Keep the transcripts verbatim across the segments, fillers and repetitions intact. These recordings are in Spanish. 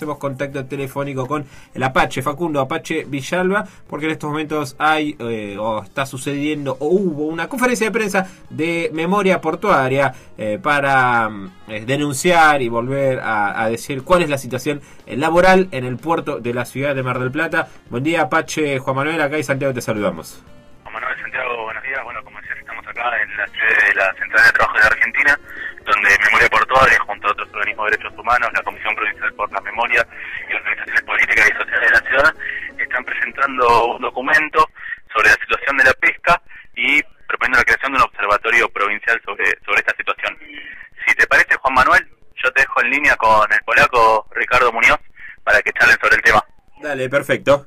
Hacemos contacto telefónico con el Apache, Facundo Apache Villalba, porque en estos momentos hay, eh, o está sucediendo, o hubo una conferencia de prensa de memoria portuaria eh, para eh, denunciar y volver a, a decir cuál es la situación eh, laboral en el puerto de la ciudad de Mar del Plata. Buen día, Apache. Juan Manuel, acá y Santiago te saludamos. Juan Manuel, Santiago, buenos días. Bueno, como decías, estamos acá en la sede de la Central de Trabajo de Argentina, donde Memoria Portuaria, junto a otros organismos de derechos humanos, la Comisión Provincial por la Memoria y organizaciones políticas y sociales de la ciudad, están presentando un documento sobre la situación de la pesca y proponiendo la creación de un observatorio provincial sobre, sobre esta situación. Si te parece, Juan Manuel, yo te dejo en línea con el polaco Ricardo Muñoz para que charlen sobre el tema. Dale, perfecto.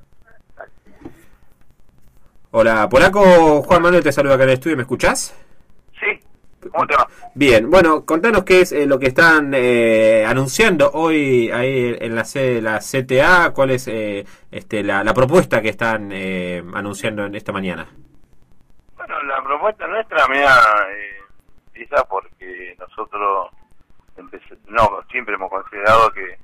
Hola, polaco. Juan Manuel te saluda acá en el estudio. ¿Me escuchás? Sí. ¿Cómo te va? Bien, bueno, contanos qué es eh, lo que están eh, anunciando hoy ahí en la sede de la C T A, cuál es eh, este, la, la propuesta que están eh, anunciando en esta mañana. Bueno, la propuesta nuestra, mira, eh, quizás porque nosotros empecé, no, siempre hemos considerado que,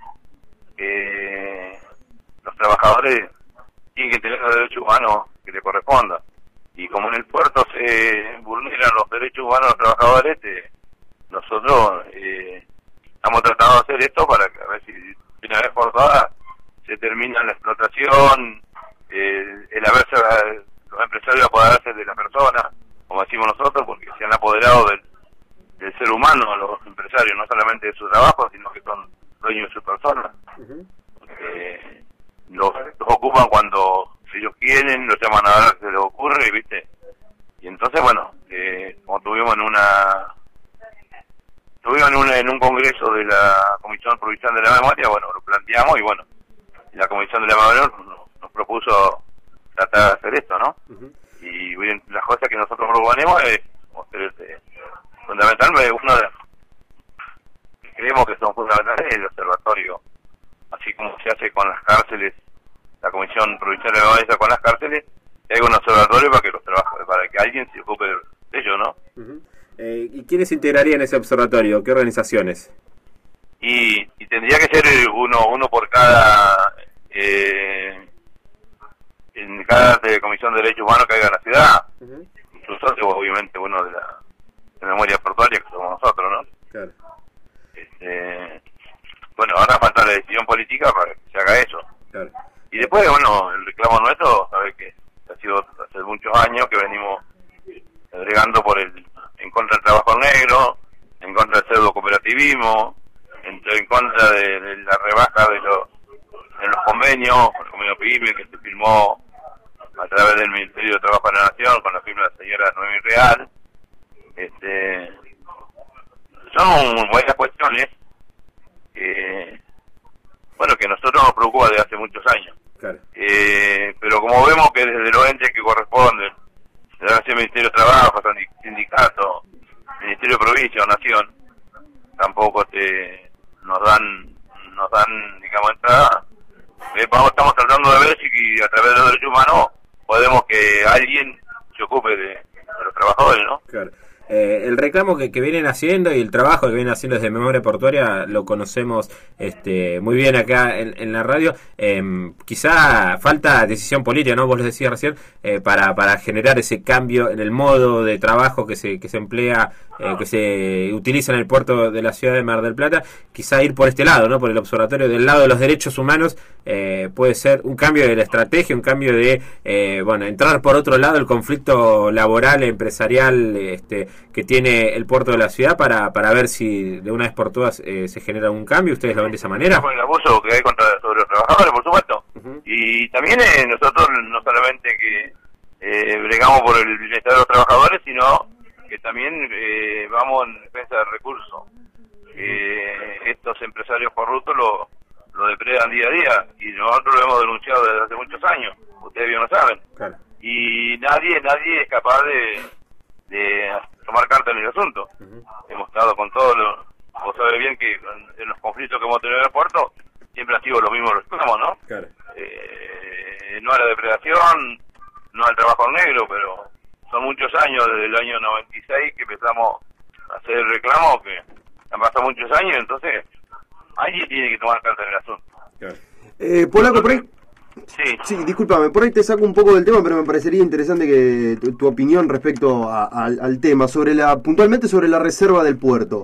que los trabajadores tienen que tener los derechos humanos que les correspondan. Y como en el puerto se vulneran los derechos humanos de los trabajadores, eh, nosotros eh, estamos tratando de hacer esto para que a ver si de una vez por todas se termina la explotación, eh, el haberse, los empresarios apoderarse de la persona, como decimos nosotros, porque se han apoderado del, del ser humano, los empresarios, no solamente de su trabajo, sino que son dueños de su persona. Uh-huh. eh, los, los ocupan cuando ellos quieren, los llaman a ver qué se les ocurre, ¿viste? Y entonces, bueno, eh, como tuvimos en una tuvimos en un, en un congreso de la Comisión Provincial de la Memoria, bueno, lo planteamos y bueno, la Comisión de la Memoria nos, nos propuso tratar de hacer esto, ¿no? Uh-huh. Y bien, las cosas que nosotros proponemos es este, fundamentalmente, uno de que creemos que son fundamentales es el observatorio, así como se hace con las cárceles. La Comisión Provincial de Memoria con las cárceles, y hay un observatorio para que los trabajadores, para que alguien se ocupe de ello, ¿no? Uh-huh. eh, ¿Y quiénes integrarían ese observatorio? ¿Qué organizaciones? Y, y tendría que ser uno uno por cada eh, en cada de Comisión de Derechos Humanos que haya en la ciudad. Uh-huh. Incluso, obviamente, uno de la de Memoria Portuaria, que somos nosotros, ¿no? Claro. Este, bueno, ahora falta la decisión política para que se haga eso. Claro. Y después, bueno, el reclamo nuestro, sabe que ha sido hace muchos años que venimos agregando por el en contra del trabajo negro, en contra del pseudo cooperativismo, en, en contra de, de la rebaja de los en los convenios, el convenio PYME que se firmó a través del Ministerio de Trabajo de la Nación con la firma de la señora Noemí Real. Este, son buenas cuestiones que, bueno, que a nosotros nos preocupa desde hace muchos años. Claro. Eh, pero como vemos que desde los entes que corresponden, el Ministerio de Trabajo, sindicato, Ministerio de Provincia o Nación, tampoco te, nos dan, nos dan, digamos, entrada. Eh, vamos, estamos tratando de ver si a través de los derechos humanos podemos que alguien se ocupe de, de los trabajadores, ¿no? Claro. Eh, el reclamo que, que vienen haciendo y el trabajo que vienen haciendo desde Memoria Portuaria lo conocemos este, muy bien acá en, en la radio. Eh, quizá falta decisión política, ¿no? Vos lo decías recién, eh, para, para generar ese cambio en el modo de trabajo que se, que se emplea, eh, que se utiliza en el puerto de la ciudad de Mar del Plata. Quizá ir por este lado, ¿no? Por el observatorio del lado de los derechos humanos, eh, puede ser un cambio de la estrategia, un cambio de, eh, bueno, entrar por otro lado el conflicto laboral, empresarial, este, que tiene el puerto de la ciudad para para ver si de una vez por todas eh, se genera un cambio. ¿Ustedes lo ven de esa manera? Con el abuso que hay contra sobre los trabajadores, por supuesto. Uh-huh. Y también eh, nosotros no solamente que eh, bregamos por el bienestar de los trabajadores, sino que también eh, vamos en defensa del recurso. Eh, estos empresarios corruptos lo, lo depredan día a día y nosotros lo hemos denunciado desde hace muchos años. Ustedes bien lo saben. Claro. Y nadie nadie es capaz de de tomar carta en el asunto. Uh-huh. Hemos estado con todos los... Vos sabés bien que en los conflictos que hemos tenido en el puerto siempre han sido los mismos reclamos, ¿no? Claro. Eh, no a la depredación, no al trabajo negro, pero son muchos años, desde el año noventa y seis que empezamos a hacer el reclamo, que han pasado muchos años, entonces alguien tiene que tomar carta en el asunto. Claro. Eh, Polaco, por ahí... Sí. Sí, discúlpame, por ahí te saco un poco del tema, pero me parecería interesante que tu, tu opinión respecto a, a, al tema, sobre la puntualmente sobre la reserva del puerto.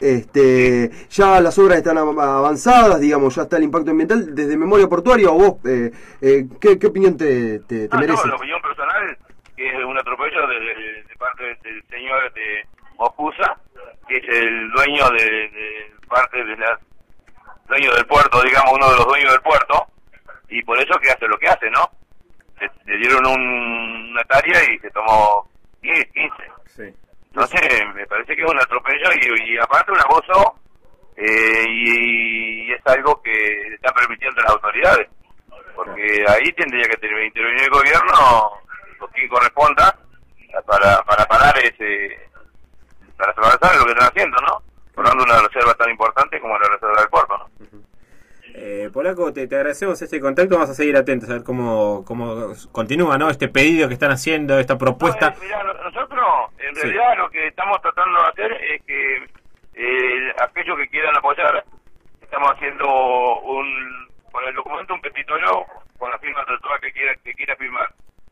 Este, ya las obras están avanzadas, digamos, ya está el impacto ambiental. Desde Memoria Portuaria, o vos, eh, eh, ¿qué, ¿qué opinión te, te, te ah, merece? No, la opinión personal que es un atropello de, de, de parte del señor de Mocusa, que es el dueño de, de parte de la dueño del puerto, digamos, uno de los dueños del puerto. Y por eso que hace lo que hace, ¿no? Le, le dieron un, una tarea y se tomó diez, quince. Sí. Entonces, me parece que es un atropello y, y aparte un abuso, eh, y, y es algo que están permitiendo las autoridades. Porque ahí tendría que tener, intervenir el gobierno, o quien corresponda, para, para parar ese, para avanzar lo que están haciendo, ¿no? Formando una reserva tan importante como la reserva del puerto, ¿no? Uh-huh. Eh, Polaco, te, te agradecemos este contacto, vamos a seguir atentos a ver cómo, cómo continúa, ¿no? Este pedido que están haciendo, esta propuesta. No, eh, mirá, nosotros en sí. realidad lo que estamos tratando de hacer es que eh, aquellos que quieran apoyar, estamos haciendo un, con el documento un petitorio con la firma de toda que quiera, que quiera firmar.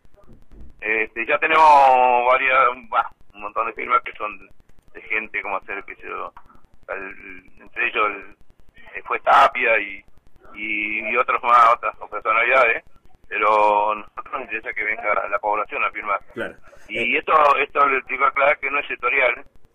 Este, ya tenemos varias, bah, un montón de firmas que son de gente como hacer, que yo, el, entre ellos el, fue Tapia y Y, y otros más, otras personalidades, pero nosotros nos interesa que venga la población a firmar. Claro. Y Eh. esto esto le tengo que aclarar que no es sectorial,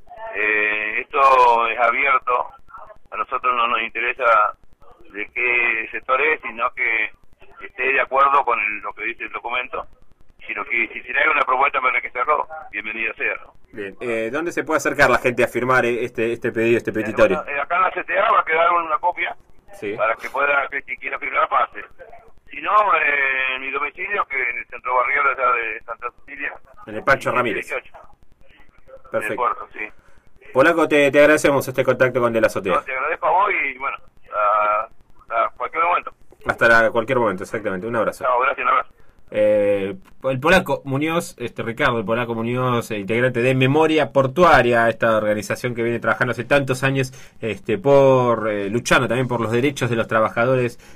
eh, esto es abierto, a nosotros no nos interesa de qué sector es, sino que esté de acuerdo con el, lo que dice el documento, sino que si se le haga una propuesta para que cerró, bienvenido sea, ¿no? Bien. Eh, ¿Dónde se puede acercar la gente a firmar este este pedido, este petitorio? Eh, bueno, acá en la C T A va a quedar una copia. Sí. Para que pueda, que si quiera firmar, pase. Si no, eh, en mi domicilio, que en el centro barrial allá de Santa Cecilia. En el Pancho Ramírez. dieciocho. Perfecto. En el puerto, sí. Polaco, te, te agradecemos este contacto con De la Azotea. No, te agradezco a vos y, bueno, a, a cualquier momento. Hasta la, cualquier momento, exactamente. Un abrazo. Chao, gracias, un abrazo. Eh, el Polaco Muñoz, este Ricardo, el Polaco Muñoz, eh, integrante de Memoria Portuaria, esta organización que viene trabajando hace tantos años, este, por eh, luchando también por los derechos de los trabajadores